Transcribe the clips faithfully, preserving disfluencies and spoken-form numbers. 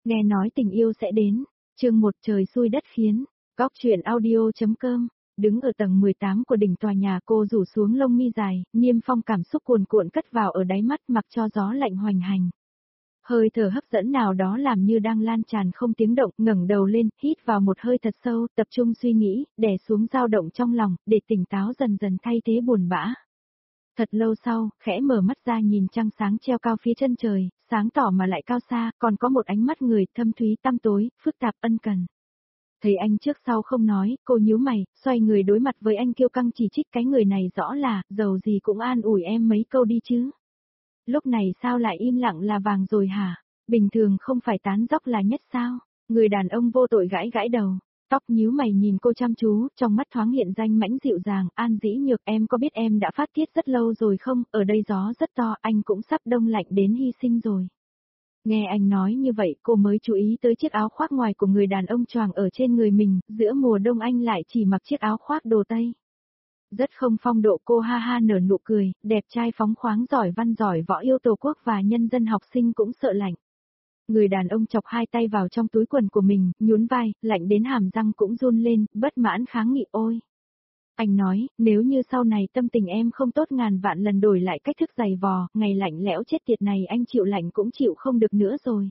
Nghe nói tình yêu sẽ đến. Chương một trời xui đất khiến. Góc truyện audio.com. Đứng ở tầng mười tám của đỉnh tòa nhà, cô rủ xuống lông mi dài, niêm phong cảm xúc cuồn cuộn cất vào ở đáy mắt, mặc cho gió lạnh hoành hành. Hơi thở hấp dẫn nào đó làm như đang lan tràn không tiếng động, ngẩng đầu lên, hít vào một hơi thật sâu, tập trung suy nghĩ, đè xuống dao động trong lòng, để tỉnh táo dần dần thay thế buồn bã. Thật lâu sau, khẽ mở mắt ra nhìn trăng sáng treo cao phía chân trời, sáng tỏ mà lại cao xa, còn có một ánh mắt người thâm thúy tăm tối, phức tạp ân cần. Thấy anh trước sau không nói, cô nhíu mày, xoay người đối mặt với anh kiêu căng chỉ trích, cái người này rõ là, dầu gì cũng an ủi em mấy câu đi chứ. Lúc này sao lại im lặng là vàng rồi hả? Bình thường không phải tán dóc là nhất sao? Người đàn ông vô tội gãi gãi đầu, tóc nhíu mày nhìn cô chăm chú, trong mắt thoáng hiện danh mãnh dịu dàng. An Dĩ Nhược, em có biết em đã phát tiết rất lâu rồi không? Ở đây gió rất to, anh cũng sắp đông lạnh đến hy sinh rồi. Nghe anh nói như vậy, cô mới chú ý tới chiếc áo khoác ngoài của người đàn ông choàng ở trên người mình, giữa mùa đông anh lại chỉ mặc chiếc áo khoác đồ Tây. Rất không phong độ, cô ha ha nở nụ cười, đẹp trai phóng khoáng, giỏi văn giỏi võ, yêu tổ quốc và nhân dân, học sinh cũng sợ lạnh. Người đàn ông chọc hai tay vào trong túi quần của mình, nhún vai, lạnh đến hàm răng cũng run lên, bất mãn kháng nghị. Ôi! Anh nói, nếu như sau này tâm tình em không tốt, ngàn vạn lần đổi lại cách thức giày vò, ngày lạnh lẽo chết tiệt này anh chịu lạnh cũng chịu không được nữa rồi.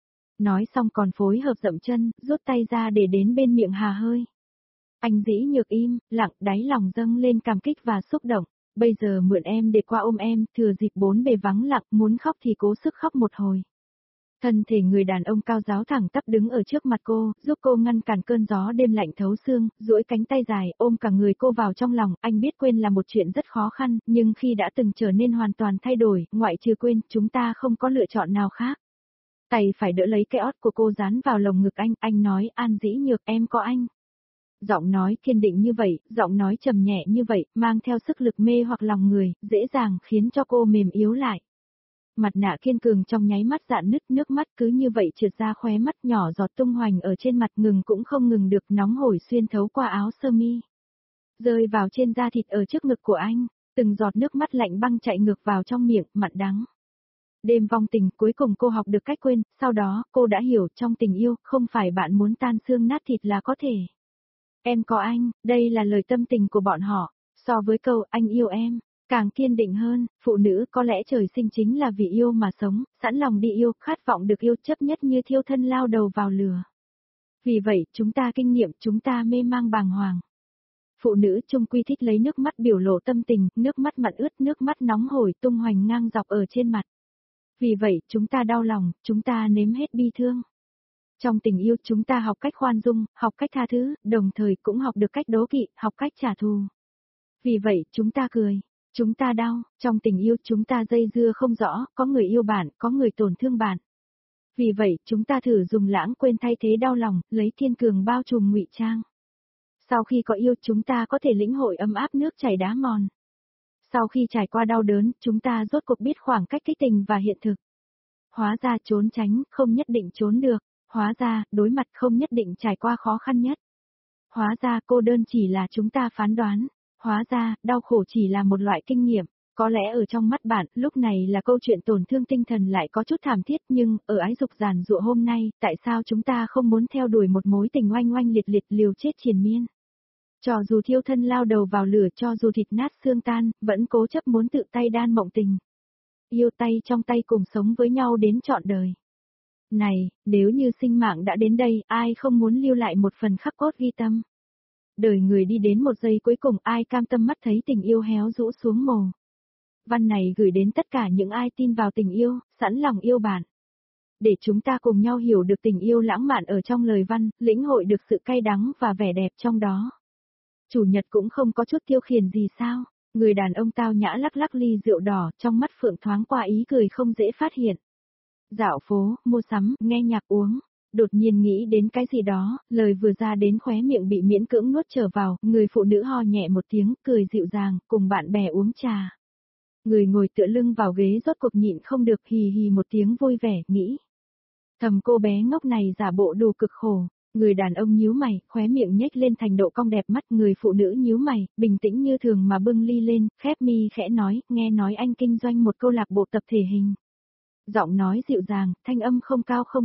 Nói xong còn phối hợp dậm chân, rút tay ra để đến bên miệng hà hơi. Anh Dĩ Nhược im, lặng, đáy lòng dâng lên cảm kích và xúc động. Bây giờ mượn em để qua ôm em, thừa dịp bốn bề vắng lặng, muốn khóc thì cố sức khóc một hồi. Thân thể người đàn ông cao ráo thẳng tắp đứng ở trước mặt cô, giúp cô ngăn cản cơn gió đêm lạnh thấu xương, duỗi cánh tay dài, ôm cả người cô vào trong lòng. Anh biết quên là một chuyện rất khó khăn, nhưng khi đã từng trở nên hoàn toàn thay đổi, ngoại trừ quên, chúng ta không có lựa chọn nào khác. Tay phải đỡ lấy cái ót của cô dán vào lồng ngực anh, anh nói, An Dĩ Nhược, em có anh. Giọng nói kiên định như vậy, giọng nói trầm nhẹ như vậy, mang theo sức lực mê hoặc lòng người, dễ dàng khiến cho cô mềm yếu lại. Mặt nạ kiên cường trong nháy mắt rạn nứt, nước mắt cứ như vậy trượt ra khóe mắt, nhỏ giọt tung hoành ở trên mặt, ngừng cũng không ngừng được, nóng hổi xuyên thấu qua áo sơ mi, rơi vào trên da thịt ở trước ngực của anh, từng giọt nước mắt lạnh băng chạy ngược vào trong miệng, mặn đắng. Đêm vong tình, cuối cùng cô học được cách quên, sau đó, cô đã hiểu, trong tình yêu, không phải bạn muốn tan xương nát thịt là có thể. Em có anh, đây là lời tâm tình của bọn họ, so với câu anh yêu em, càng kiên định hơn. Phụ nữ có lẽ trời sinh chính là vì yêu mà sống, sẵn lòng đi yêu, khát vọng được yêu, chấp nhất như thiêu thân lao đầu vào lửa. Vì vậy, chúng ta kinh nghiệm, chúng ta mê mang bàng hoàng. Phụ nữ chung quy thích lấy nước mắt biểu lộ tâm tình, nước mắt mặn ướt, nước mắt nóng hổi tung hoành ngang dọc ở trên mặt. Vì vậy, chúng ta đau lòng, chúng ta nếm hết bi thương. Trong tình yêu chúng ta học cách khoan dung, học cách tha thứ, đồng thời cũng học được cách đố kỵ, học cách trả thù. Vì vậy, chúng ta cười, chúng ta đau, trong tình yêu chúng ta dây dưa không rõ, có người yêu bạn, có người tổn thương bạn. Vì vậy, chúng ta thử dùng lãng quên thay thế đau lòng, lấy thiên cường bao trùm ngụy trang. Sau khi có yêu, chúng ta có thể lĩnh hội ấm áp nước chảy đá mòn. Sau khi trải qua đau đớn, chúng ta rốt cuộc biết khoảng cách kích tình và hiện thực. Hóa ra trốn tránh, không nhất định trốn được. Hóa ra, đối mặt không nhất định trải qua khó khăn nhất. Hóa ra, cô đơn chỉ là chúng ta phán đoán. Hóa ra, đau khổ chỉ là một loại kinh nghiệm. Có lẽ ở trong mắt bạn, lúc này là câu chuyện tổn thương tinh thần lại có chút thảm thiết, nhưng, ở ái dục giàn giụa hôm nay, tại sao chúng ta không muốn theo đuổi một mối tình oanh oanh liệt liệt, liều chết triền miên? Cho dù thiêu thân lao đầu vào lửa, cho dù thịt nát xương tan, vẫn cố chấp muốn tự tay đan mộng tình. Yêu tay trong tay cùng sống với nhau đến trọn đời. Này, nếu như sinh mạng đã đến đây, ai không muốn lưu lại một phần khắc cốt ghi tâm? Đời người đi đến một giây cuối cùng, ai cam tâm mắt thấy tình yêu héo rũ xuống mồ? Văn này gửi đến tất cả những ai tin vào tình yêu, sẵn lòng yêu bạn. Để chúng ta cùng nhau hiểu được tình yêu lãng mạn ở trong lời văn, lĩnh hội được sự cay đắng và vẻ đẹp trong đó. Chủ nhật cũng không có chút tiêu khiển gì sao? Người đàn ông tao nhã lắc lắc ly rượu đỏ, trong mắt phượng thoáng qua ý cười không dễ phát hiện. Dạo phố, mua sắm, nghe nhạc, uống. Đột nhiên nghĩ đến cái gì đó, lời vừa ra đến khóe miệng bị miễn cưỡng nuốt trở vào, người phụ nữ ho nhẹ một tiếng, cười dịu dàng, cùng bạn bè uống trà. Người ngồi tựa lưng vào ghế rốt cuộc nhịn không được, hì hì một tiếng vui vẻ, nghĩ. Thầm cô bé ngốc này giả bộ đủ cực khổ. Người đàn ông nhíu mày, khóe miệng nhếch lên thành độ cong đẹp mắt, người phụ nữ nhíu mày, bình tĩnh như thường mà bưng ly lên, khép mi khẽ nói, nghe nói anh kinh doanh một câu lạc bộ tập thể hình. Giọng nói dịu dàng, thanh âm không cao không thấp,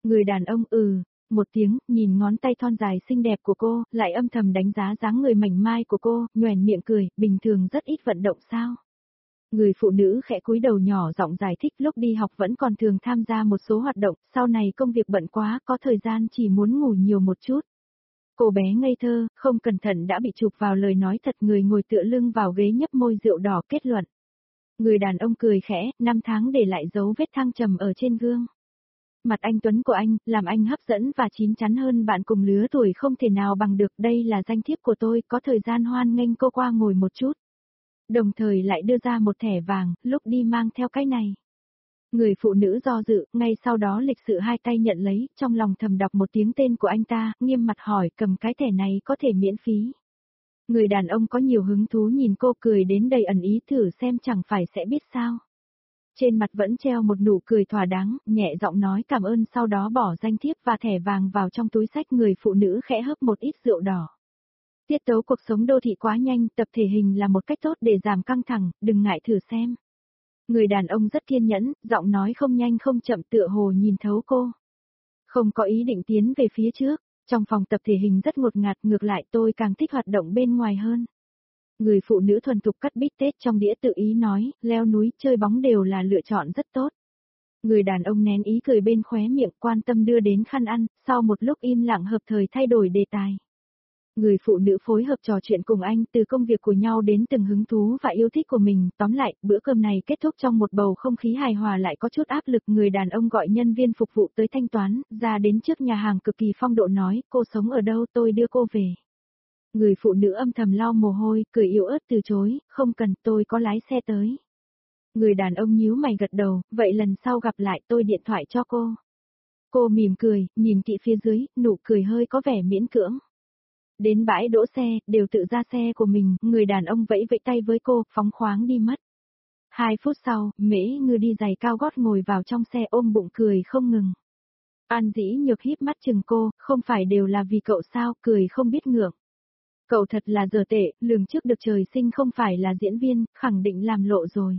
Người đàn ông ừ, một tiếng, nhìn ngón tay thon dài xinh đẹp của cô, lại âm thầm đánh giá dáng người mảnh mai của cô, nhoẻn miệng cười, bình thường rất ít vận động sao. Người phụ nữ khẽ cúi đầu nhỏ giọng giải thích lúc đi học vẫn còn thường tham gia một số hoạt động, sau này công việc bận quá, có thời gian chỉ muốn ngủ nhiều một chút. Cô bé ngây thơ, không cẩn thận đã bị chụp vào lời nói thật, người ngồi tựa lưng vào ghế nhấp môi rượu đỏ kết luận. Người đàn ông cười khẽ, năm tháng để lại dấu vết thăng trầm ở trên gương. Mặt anh tuấn của anh, làm anh hấp dẫn và chín chắn hơn bạn cùng lứa tuổi không thể nào bằng được, đây là danh thiếp của tôi, có thời gian hoan nghênh cô qua ngồi một chút. Đồng thời lại đưa ra một thẻ vàng, lúc đi mang theo cái này. Người phụ nữ do dự, ngay sau đó lịch sự hai tay nhận lấy, trong lòng thầm đọc một tiếng tên của anh ta, nghiêm mặt hỏi cầm cái thẻ này có thể miễn phí. Người đàn ông có nhiều hứng thú nhìn cô cười đến đầy ẩn ý, thử xem chẳng phải sẽ biết sao. Trên mặt vẫn treo một nụ cười thỏa đáng, nhẹ giọng nói cảm ơn, sau đó bỏ danh thiếp và thẻ vàng vào trong túi xách. Người phụ nữ khẽ hớp một ít rượu đỏ. Tiết tấu cuộc sống đô thị quá nhanh, tập thể hình là một cách tốt để giảm căng thẳng, đừng ngại thử xem. Người đàn ông rất kiên nhẫn, giọng nói không nhanh không chậm, tựa hồ nhìn thấu cô. Không có ý định tiến về phía trước, trong phòng tập thể hình rất ngột ngạt, ngược lại tôi càng thích hoạt động bên ngoài hơn. Người phụ nữ thuần thục cắt bít tết trong đĩa tự ý nói, leo núi, chơi bóng đều là lựa chọn rất tốt. Người đàn ông nén ý cười bên khóe miệng, quan tâm đưa đến khăn ăn, sau một lúc im lặng hợp thời thay đổi đề tài. Người phụ nữ phối hợp trò chuyện cùng anh, từ công việc của nhau đến từng hứng thú và yêu thích của mình, tóm lại, bữa cơm này kết thúc trong một bầu không khí hài hòa lại có chút áp lực. Người đàn ông gọi nhân viên phục vụ tới thanh toán, ra đến trước nhà hàng cực kỳ phong độ nói, cô sống ở đâu, tôi đưa cô về. Người phụ nữ âm thầm lau mồ hôi, cười yếu ớt từ chối, không cần, tôi có lái xe tới. Người đàn ông nhíu mày gật đầu, vậy lần sau gặp lại tôi điện thoại cho cô. Cô mỉm cười, nhìn kỹ phía dưới, nụ cười hơi có vẻ miễn cưỡng. Đến bãi đỗ xe, đều tự ra xe của mình, người đàn ông vẫy vẫy tay với cô, phóng khoáng đi mất. Hai phút sau, Mễ Ngư đi giày cao gót ngồi vào trong xe ôm bụng cười không ngừng. An Dĩ Nhược híp mắt chừng cô, không phải đều là vì cậu sao, cười không biết ngượng. Cậu thật là dở tệ, lường trước được trời sinh không phải là diễn viên, khẳng định làm lộ rồi.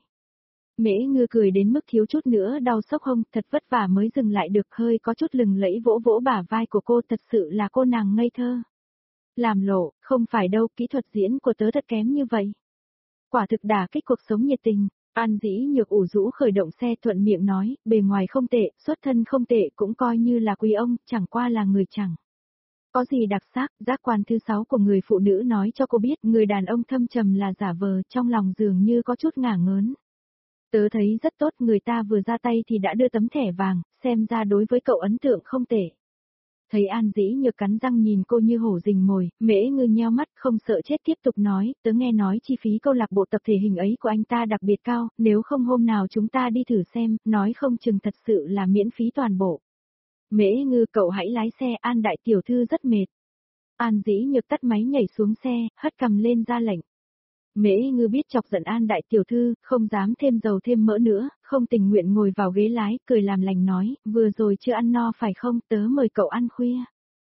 Mễ Ngư cười đến mức thiếu chút nữa đau sốc hông, thật vất vả mới dừng lại được, hơi có chút lừng lẫy vỗ vỗ bả vai của cô, thật sự là cô nàng ngây thơ. Làm lộ, không phải đâu, kỹ thuật diễn của tớ thật kém như vậy. Quả thực đả kích cuộc sống nhiệt tình. An Dĩ Nhược ủ rũ khởi động xe, thuận miệng nói, bề ngoài không tệ, xuất thân không tệ, cũng coi như là quý ông, chẳng qua là người chẳng có gì đặc sắc. Giác quan thứ sáu của người phụ nữ nói cho cô biết, người đàn ông thâm trầm là giả vờ, trong lòng dường như có chút ngả ngớn. Tớ thấy rất tốt, người ta vừa ra tay thì đã đưa tấm thẻ vàng, xem ra đối với cậu ấn tượng không tệ. Thấy An Dĩ Nhược cắn răng nhìn cô như hổ rình mồi, Mễ Ngư nheo mắt không sợ chết tiếp tục nói, tớ nghe nói chi phí câu lạc bộ tập thể hình ấy của anh ta đặc biệt cao, nếu không hôm nào chúng ta đi thử xem, nói không chừng thật sự là miễn phí toàn bộ. Mễ Ngư, cậu hãy lái xe, An đại tiểu thư rất mệt. An Dĩ Nhược tắt máy nhảy xuống xe, hất cằm lên ra lệnh. Mễ Ngư biết chọc giận An đại tiểu thư, không dám thêm dầu thêm mỡ nữa, không tình nguyện ngồi vào ghế lái, cười làm lành nói, vừa rồi chưa ăn no phải không, tớ mời cậu ăn khuya.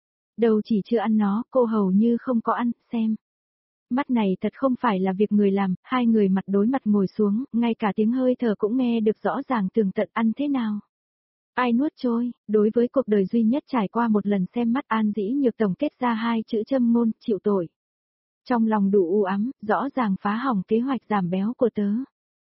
Đâu chỉ chưa ăn nó, cô hầu như không có ăn, xem. Mắt này thật không phải là việc người làm, hai người mặt đối mặt ngồi xuống, ngay cả tiếng hơi thở cũng nghe được rõ ràng tường tận, ăn thế nào. Ai nuốt trôi, đối với cuộc đời duy nhất trải qua một lần xem mắt, An Dĩ Nhược tổng kết ra hai chữ châm ngôn, chịu tội. Trong lòng đủ u ám, rõ ràng phá hỏng kế hoạch giảm béo của tớ.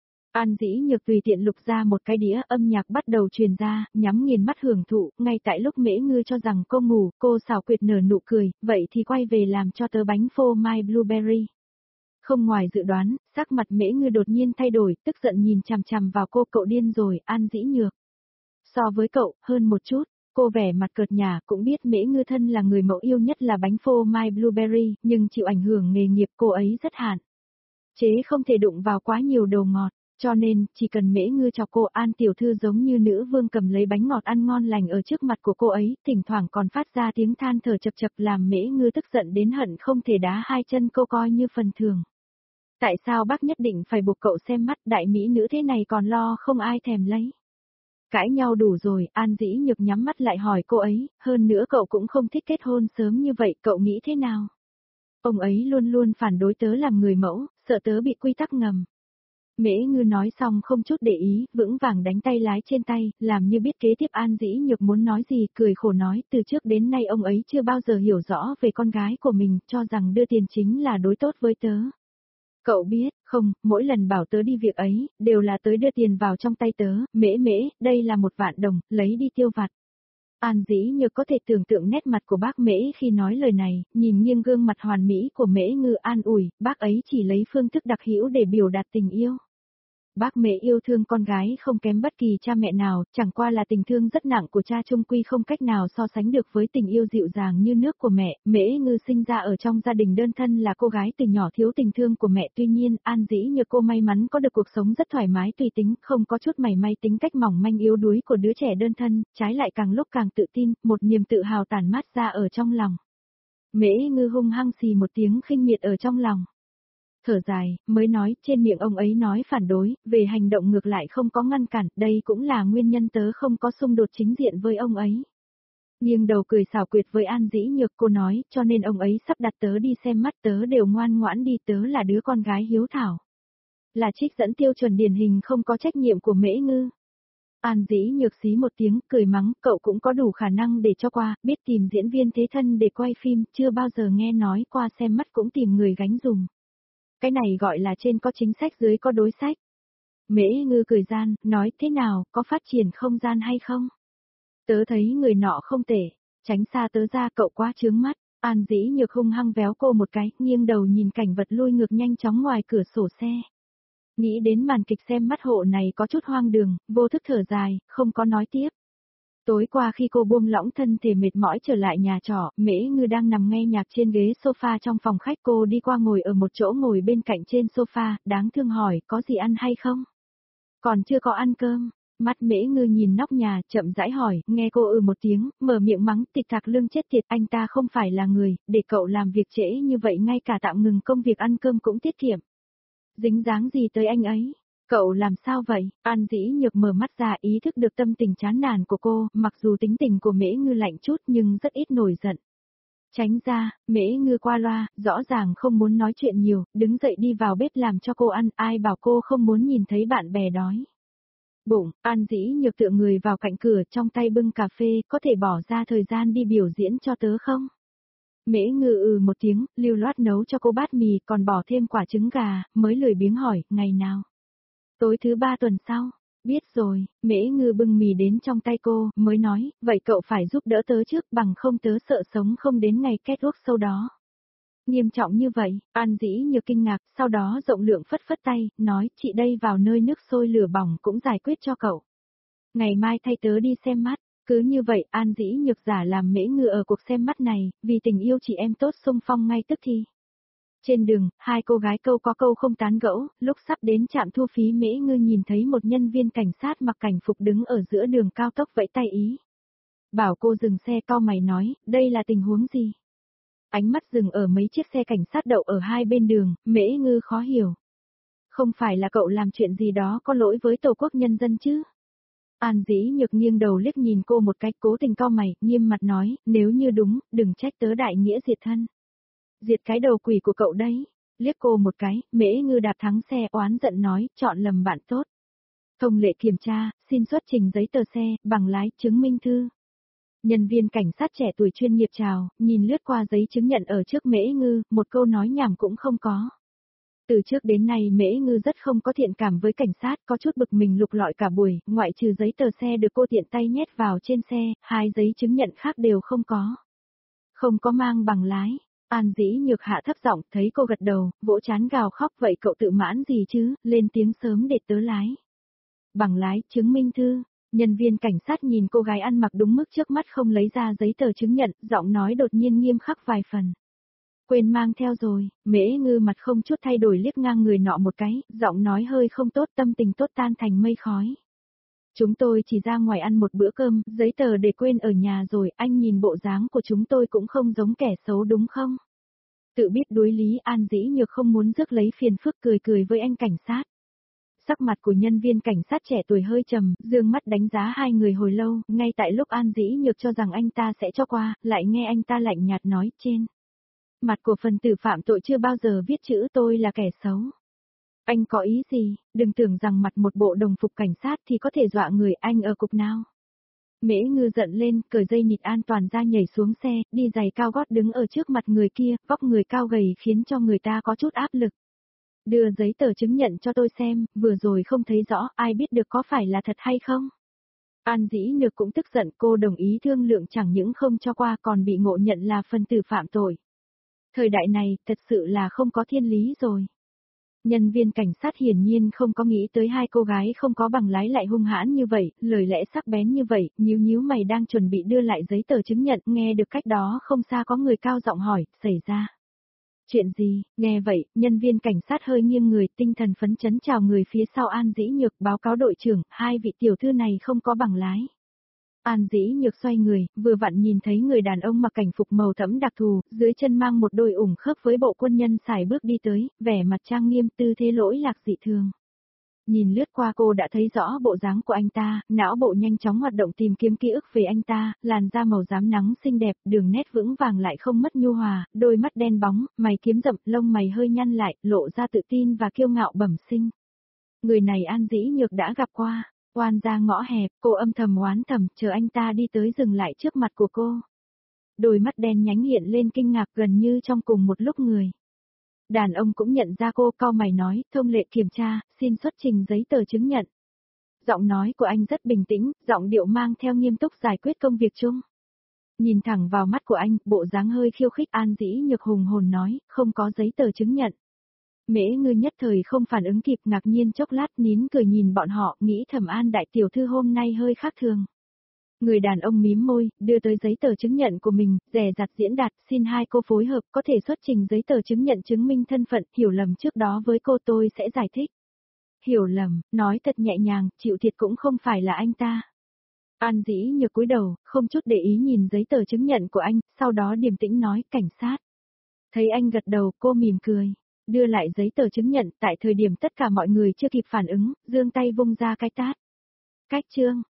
An Dĩ Nhược tùy tiện lục ra một cái đĩa, âm nhạc bắt đầu truyền ra, nhắm nghiền mắt hưởng thụ, ngay tại lúc Mễ Ngư cho rằng cô ngủ, cô xảo quyệt nở nụ cười, vậy thì quay về làm cho tớ bánh phô My Blueberry. Không ngoài dự đoán, sắc mặt Mễ Ngư đột nhiên thay đổi, tức giận nhìn chằm chằm vào cô, cậu điên rồi, An Dĩ Nhược. So với cậu, hơn một chút. Cô vẻ mặt cợt nhả, cũng biết Mễ Ngư thân là người mẫu yêu nhất là bánh phô My Blueberry, nhưng chịu ảnh hưởng nghề nghiệp cô ấy rất hạn chế, không thể đụng vào quá nhiều đồ ngọt, cho nên, chỉ cần Mễ Ngư cho cô, An tiểu thư giống như nữ vương cầm lấy bánh ngọt ăn ngon lành ở trước mặt của cô ấy, thỉnh thoảng còn phát ra tiếng than thở chập chập, làm Mễ Ngư tức giận đến hận không thể đá hai chân cô coi như phần thưởng. Tại sao bác nhất định phải buộc cậu xem mắt, đại mỹ nữ thế này còn lo không ai thèm lấy. Cãi nhau đủ rồi, An Dĩ Nhược nhắm mắt lại hỏi cô ấy, hơn nữa cậu cũng không thích kết hôn sớm như vậy, cậu nghĩ thế nào? Ông ấy luôn luôn phản đối tớ làm người mẫu, sợ tớ bị quy tắc ngầm. Mễ Ngư nói xong không chút để ý, vững vàng đánh tay lái trên tay, làm như biết kế tiếp An Dĩ Nhược muốn nói gì, cười khổ nói, từ trước đến nay ông ấy chưa bao giờ hiểu rõ về con gái của mình, cho rằng đưa tiền chính là đối tốt với tớ. Cậu biết, không, mỗi lần bảo tớ đi việc ấy, đều là tới đưa tiền vào trong tay tớ, mễ mễ, đây là một vạn đồng, lấy đi tiêu vặt. An Dĩ Nhược có thể tưởng tượng nét mặt của bác Mễ khi nói lời này, nhìn nghiêng gương mặt hoàn mỹ của Mễ Ngư an ủi, bác ấy chỉ lấy phương thức đặc hữu để biểu đạt tình yêu. Bác Mễ yêu thương con gái không kém bất kỳ cha mẹ nào, chẳng qua là tình thương rất nặng của cha chung quy không cách nào so sánh được với tình yêu dịu dàng như nước của mẹ. Mễ Ngư sinh ra ở trong gia đình đơn thân là cô gái từ nhỏ thiếu tình thương của mẹ, tuy nhiên, An Dĩ Nhược cô may mắn có được cuộc sống rất thoải mái tùy tính, không có chút mảy may tính cách mỏng manh yếu đuối của đứa trẻ đơn thân, trái lại càng lúc càng tự tin, một niềm tự hào tản mát ra ở trong lòng. Mễ Ngư hung hăng xì một tiếng khinh miệt ở trong lòng. Thở dài, mới nói, trên miệng ông ấy nói phản đối, về hành động ngược lại không có ngăn cản, đây cũng là nguyên nhân tớ không có xung đột chính diện với ông ấy. Nghiêng đầu cười xảo quyệt với An Dĩ Nhược, cô nói, cho nên ông ấy sắp đặt tớ đi xem mắt, tớ đều ngoan ngoãn đi, tớ là đứa con gái hiếu thảo. Là trích dẫn tiêu chuẩn điển hình không có trách nhiệm của Mễ Ngư. An Dĩ Nhược xí một tiếng, cười mắng, cậu cũng có đủ khả năng để cho qua, biết tìm diễn viên thế thân để quay phim, chưa bao giờ nghe nói qua xem mắt cũng tìm người gánh dùm. Cái này gọi là trên có chính sách dưới có đối sách. Mễ Ngư cười gian, nói thế nào, có phát triển không gian hay không? Tớ thấy người nọ không tệ, tránh xa tớ ra, cậu quá chướng mắt. An Dĩ Nhược hung hăng véo cô một cái, nghiêng đầu nhìn cảnh vật lui ngược nhanh chóng ngoài cửa sổ xe. Nghĩ đến màn kịch xem mắt hộ này có chút hoang đường, vô thức thở dài, không có nói tiếp. Tối qua khi cô buông lỏng thân thể mệt mỏi trở lại nhà trọ, Mễ Ngư đang nằm nghe nhạc trên ghế sofa trong phòng khách, cô đi qua ngồi ở một chỗ ngồi bên cạnh trên sofa, đáng thương hỏi, có gì ăn hay không? Còn chưa có ăn cơm. Mắt Mễ Ngư nhìn nóc nhà, chậm rãi hỏi, nghe cô ừ một tiếng, mở miệng mắng, tịch thạc lương chết tiệt, anh ta không phải là người, để cậu làm việc trễ như vậy ngay cả tạm ngừng công việc ăn cơm cũng tiết kiệm. Dính dáng gì tới anh ấy? Cậu làm sao vậy? An Dĩ Nhược mở mắt ra, ý thức được tâm tình chán nản của cô, mặc dù tính tình của Mễ Ngư lạnh chút nhưng rất ít nổi giận. Tránh ra, Mễ Ngư qua loa, rõ ràng không muốn nói chuyện nhiều, đứng dậy đi vào bếp làm cho cô ăn, ai bảo cô không muốn nhìn thấy bạn bè đói. Bụng, An Dĩ Nhược tựa người vào cạnh cửa, trong tay bưng cà phê, có thể bỏ ra thời gian đi biểu diễn cho tớ không? Mễ Ngư ừ một tiếng, lưu loát nấu cho cô bát mì, còn bỏ thêm quả trứng gà, mới lười biếng hỏi, ngày nào? Tối thứ ba tuần sau, biết rồi, Mễ Ngư bưng mì đến trong tay cô, mới nói, vậy cậu phải giúp đỡ tớ trước, bằng không tớ sợ sống không đến ngày kết thúc sâu đó. Nghiêm trọng như vậy, An Dĩ Nhược kinh ngạc, sau đó rộng lượng phất phất tay, nói, chị đây vào nơi nước sôi lửa bỏng cũng giải quyết cho cậu. Ngày mai thay tớ đi xem mắt. Cứ như vậy, An Dĩ Nhược giả làm Mễ Ngư ở cuộc xem mắt này, vì tình yêu chị em tốt xung phong ngay tức thì. Trên đường, hai cô gái câu có câu không tán gẫu, lúc sắp đến trạm thu phí Mễ Ngư nhìn thấy một nhân viên cảnh sát mặc cảnh phục đứng ở giữa đường cao tốc vẫy tay ý. Bảo cô dừng xe, cau mày nói, đây là tình huống gì? Ánh mắt dừng ở mấy chiếc xe cảnh sát đậu ở hai bên đường, Mễ Ngư khó hiểu. Không phải là cậu làm chuyện gì đó có lỗi với Tổ quốc Nhân dân chứ? An Dĩ Nhược nghiêng đầu liếc nhìn cô một cách cố tình cau mày, nghiêm mặt nói, nếu như đúng, đừng trách tớ đại nghĩa diệt thân. Diệt cái đầu quỷ của cậu đấy. Liếc cô một cái, Mễ Ngư đạp thắng xe oán giận nói, chọn lầm bạn tốt. Thông lệ kiểm tra, xin xuất trình giấy tờ xe, bằng lái, chứng minh thư. Nhân viên cảnh sát trẻ tuổi chuyên nghiệp chào, nhìn lướt qua giấy chứng nhận ở trước Mễ Ngư, một câu nói nhảm cũng không có. Từ trước đến nay Mễ Ngư rất không có thiện cảm với cảnh sát, có chút bực mình lục lọi cả buổi, ngoại trừ giấy tờ xe được cô tiện tay nhét vào trên xe, hai giấy chứng nhận khác đều không có. Không có mang bằng lái. An Dĩ Nhược hạ thấp giọng, thấy cô gật đầu, vỗ chán gào khóc, vậy cậu tự mãn gì chứ, lên tiếng sớm để tớ lái. Bằng lái, chứng minh thư. Nhân viên cảnh sát nhìn cô gái ăn mặc đúng mức trước mắt không lấy ra giấy tờ chứng nhận, giọng nói đột nhiên nghiêm khắc vài phần. Quên mang theo rồi, Mễ Ngư mặt không chút thay đổi liếc ngang người nọ một cái, giọng nói hơi không tốt, tâm tình tốt tan thành mây khói. Chúng tôi chỉ ra ngoài ăn một bữa cơm, giấy tờ để quên ở nhà rồi, anh nhìn bộ dáng của chúng tôi cũng không giống kẻ xấu đúng không? Tự biết đối lý, An Dĩ Nhược không muốn rước lấy phiền phức, cười cười với anh cảnh sát. Sắc mặt của nhân viên cảnh sát trẻ tuổi hơi trầm, dương mắt đánh giá hai người hồi lâu, ngay tại lúc An Dĩ Nhược cho rằng anh ta sẽ cho qua, lại nghe anh ta lạnh nhạt nói, trên mặt của phần tử phạm tội chưa bao giờ viết chữ tôi là kẻ xấu. Anh có ý gì, đừng tưởng rằng mặt một bộ đồng phục cảnh sát thì có thể dọa người, anh ở cục nào. Mễ Ngư giận lên, cởi dây nịt an toàn ra nhảy xuống xe, đi giày cao gót đứng ở trước mặt người kia, vóc người cao gầy khiến cho người ta có chút áp lực. Đưa giấy tờ chứng nhận cho tôi xem, vừa rồi không thấy rõ, ai biết được có phải là thật hay không. An Dĩ Nhược cũng tức giận, cô đồng ý thương lượng chẳng những không cho qua còn bị ngộ nhận là phần tử phạm tội. Thời đại này, thật sự là không có thiên lý rồi. Nhân viên cảnh sát hiển nhiên không có nghĩ tới hai cô gái không có bằng lái lại hung hãn như vậy, lời lẽ sắc bén như vậy, nhíu nhíu mày đang chuẩn bị đưa lại giấy tờ chứng nhận, nghe được cách đó không xa có người cao giọng hỏi, xảy ra. Chuyện gì, nghe vậy, nhân viên cảnh sát hơi nghiêng người, tinh thần phấn chấn chào người phía sau An Dĩ Nhược, báo cáo đội trưởng, hai vị tiểu thư này không có bằng lái. An Dĩ Nhược xoay người, vừa vặn nhìn thấy người đàn ông mặc cảnh phục màu thẫm đặc thù, dưới chân mang một đôi ủng khớp với bộ quân nhân sải bước đi tới, vẻ mặt trang nghiêm, tư thế lỗi lạc dị thường. Nhìn lướt qua cô đã thấy rõ bộ dáng của anh ta, não bộ nhanh chóng hoạt động tìm kiếm ký ức về anh ta, làn da màu rám nắng xinh đẹp, đường nét vững vàng lại không mất nhu hòa, đôi mắt đen bóng, mày kiếm rậm, lông mày hơi nhăn lại, lộ ra tự tin và kiêu ngạo bẩm sinh. Người này An Dĩ Nhược đã gặp qua. Oan ra ngõ hẹp, cô âm thầm oán thầm, chờ anh ta đi tới dừng lại trước mặt của cô. Đôi mắt đen nhánh hiện lên kinh ngạc gần như trong cùng một lúc người. Đàn ông cũng nhận ra cô, cau mày nói, thông lệ kiểm tra, xin xuất trình giấy tờ chứng nhận. Giọng nói của anh rất bình tĩnh, giọng điệu mang theo nghiêm túc giải quyết công việc chung. Nhìn thẳng vào mắt của anh, bộ dáng hơi khiêu khích. An Dĩ Nhược hùng hồn nói, không có giấy tờ chứng nhận. Mễ Ngư nhất thời không phản ứng kịp, ngạc nhiên chốc lát nín cười nhìn bọn họ, nghĩ thầm An đại tiểu thư hôm nay hơi khác thường. Người đàn ông mím môi, đưa tới giấy tờ chứng nhận của mình, dè dặt diễn đạt, xin hai cô phối hợp, có thể xuất trình giấy tờ chứng nhận chứng minh thân phận, hiểu lầm trước đó với cô tôi sẽ giải thích. Hiểu lầm, nói thật nhẹ nhàng, chịu thiệt cũng không phải là anh ta. An Dĩ Nhược cúi đầu, không chút để ý nhìn giấy tờ chứng nhận của anh, sau đó điềm tĩnh nói, cảnh sát. Thấy anh gật đầu, cô mỉm cười. Đưa lại giấy tờ chứng nhận, tại thời điểm tất cả mọi người chưa kịp phản ứng, giương tay vung ra cái tát. Cách chương,